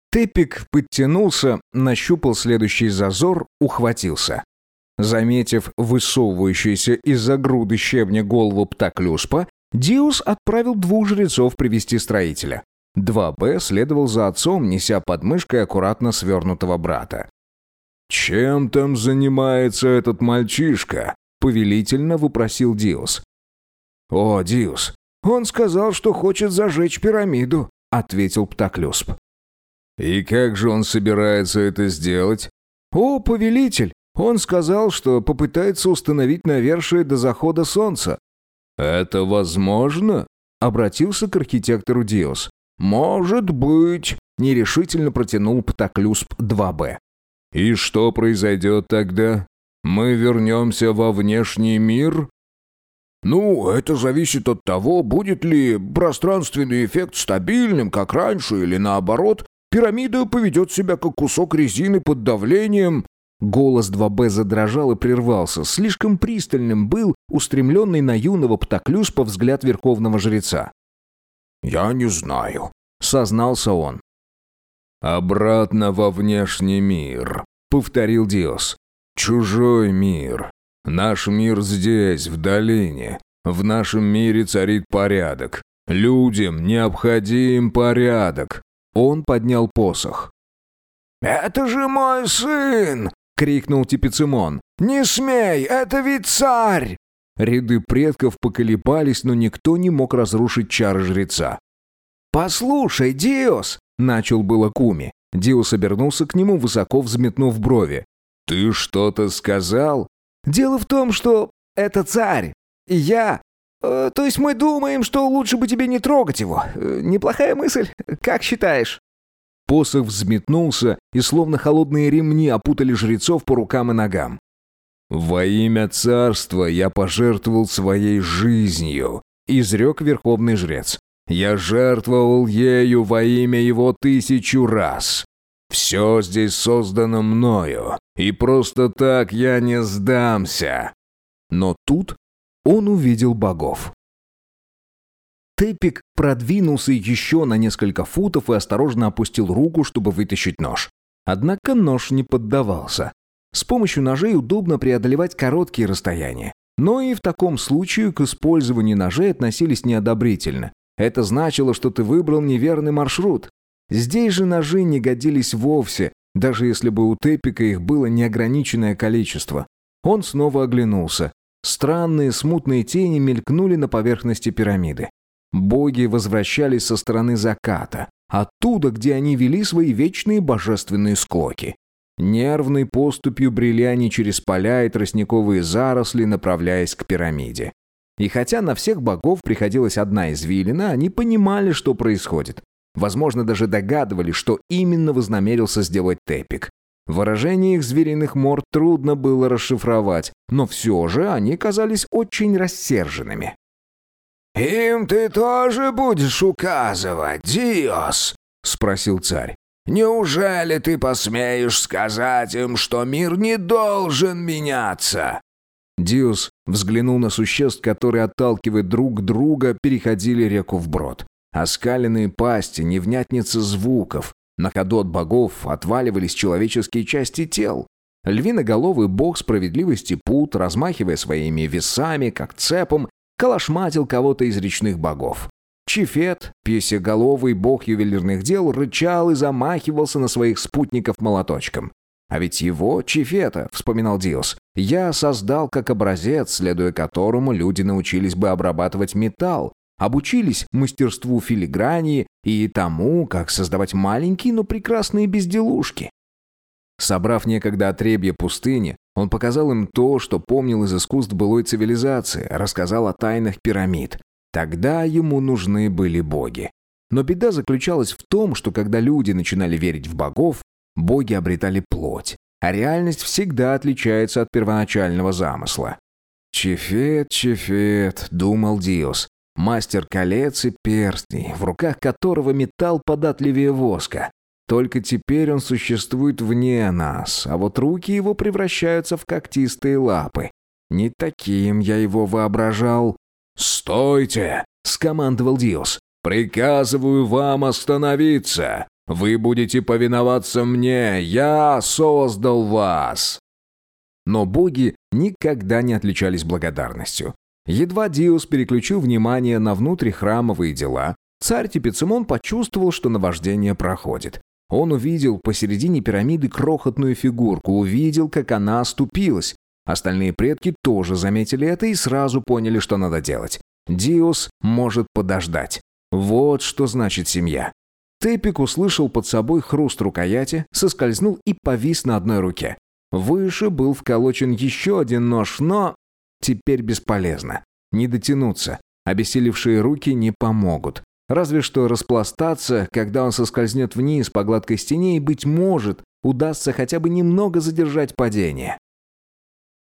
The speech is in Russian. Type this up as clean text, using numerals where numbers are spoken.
Тепик подтянулся, нащупал следующий зазор, ухватился. Заметив высовывающуюся из-за груды щебня голову Птоклюспа, Диос отправил 2 жрецов привести строителя. 2Б следовал за отцом, неся под мышкой аккуратно свернутого брата. «Чем там занимается этот мальчишка?» — повелительно вопросил Диос. «О, Диос, он сказал, что хочет зажечь пирамиду», — ответил Птоклюсп. «И как же он собирается это сделать?» «О, повелитель, он сказал, что попытается установить навершие до захода солнца». «Это возможно?» — обратился к архитектору Диос. «Может быть», — нерешительно протянул Птоклюсп 2Б. «И что произойдет тогда? Мы вернемся во внешний мир?» «Ну, это зависит от того, будет ли пространственный эффект стабильным, как раньше, или наоборот, пирамида поведет себя как кусок резины под давлением». Голос 2Б задрожал и прервался. Слишком пристальным был устремленный на юного Птоклюспа взгляд верховного жреца. «Я не знаю», — сознался он. «Обратно во внешний мир», — повторил Диос. «Чужой мир. Наш мир здесь, в долине. В нашем мире царит порядок. Людям необходим порядок». Он поднял посох. «Это же мой сын!» — крикнул Типицимон. «Не смей, это ведь царь!» Ряды предков поколебались, но никто не мог разрушить чары жреца. «Послушай, Диос!» — начал было Куми. Диос обернулся к нему, высоко взметнув брови. «Ты что-то сказал?» «Дело в том, что это царь, и я... то есть мы думаем, что лучше бы тебе не трогать его. Неплохая мысль, как считаешь?» Посох взметнулся, и словно холодные ремни опутали жрецов по рукам и ногам. «Во имя царства я пожертвовал своей жизнью», — изрек верховный жрец. «Я жертвовал ею во имя его 1000 раз. Все здесь создано мною, и просто так я не сдамся». Но тут он увидел богов. Тепик продвинулся еще на несколько футов и осторожно опустил руку, чтобы вытащить нож. Однако нож не поддавался. С помощью ножей удобно преодолевать короткие расстояния. Но и в таком случае к использованию ножей относились неодобрительно. Это значило, что ты выбрал неверный маршрут. Здесь же ножи не годились вовсе, даже если бы у Тепика их было неограниченное количество. Он снова оглянулся. Странные смутные тени мелькнули на поверхности пирамиды. Боги возвращались со стороны заката, оттуда, где они вели свои вечные божественные склоки. Нервной поступью брели они через поля и тростниковые заросли, направляясь к пирамиде. И хотя на всех богов приходилась одна извилина, они понимали, что происходит. Возможно, даже догадывались, что именно вознамерился сделать Тепик. Выражение их звериных морд трудно было расшифровать, но все же они казались очень рассерженными. «Им ты тоже будешь указывать, Диос?» — спросил царь. «Неужели ты посмеешь сказать им, что мир не должен меняться?» Диос взглянул на существ, которые, отталкивая друг друга, переходили реку вброд. Оскаленные пасти, невнятница звуков. На ходу от богов отваливались человеческие части тел. Львиноголовый бог справедливости Пут, размахивая своими весами, как цепом, калашматил кого-то из речных богов. Чифет, песеголовый бог ювелирных дел, рычал и замахивался на своих спутников молоточком. А ведь его, Чифета, вспоминал Диос, я создал как образец, следуя которому люди научились бы обрабатывать металл, обучились мастерству филигрании и тому, как создавать маленькие, но прекрасные безделушки. Собрав некогда отребье пустыни, он показал им то, что помнил из искусств былой цивилизации, рассказал о тайнах пирамид. Тогда ему нужны были боги. Но беда заключалась в том, что когда люди начинали верить в богов, боги обретали плоть, а реальность всегда отличается от первоначального замысла. «Чефет, Чефет», — думал Диос, мастер колец и перстней, в руках которого металл податливее воска. Только теперь он существует вне нас, а вот руки его превращаются в когтистые лапы. Не таким я его воображал. «Стойте!» — скомандовал Диос. «Приказываю вам остановиться! Вы будете повиноваться мне, я создал вас». Но боги никогда не отличались благодарностью. Едва Диос переключил внимание на внутрихрамовые дела, царь Тепицимон почувствовал, что наваждение проходит. Он увидел посередине пирамиды крохотную фигурку, увидел, как она оступилась. Остальные предки тоже заметили это и сразу поняли, что надо делать. Диос может подождать. Вот что значит семья. Тепик услышал под собой хруст рукояти, соскользнул и повис на одной руке. Выше был вколочен еще один нож, но теперь бесполезно. Не дотянуться. Обессилевшие руки не помогут. Разве что распластаться, когда он соскользнет вниз по гладкой стене, и, быть может, удастся хотя бы немного задержать падение.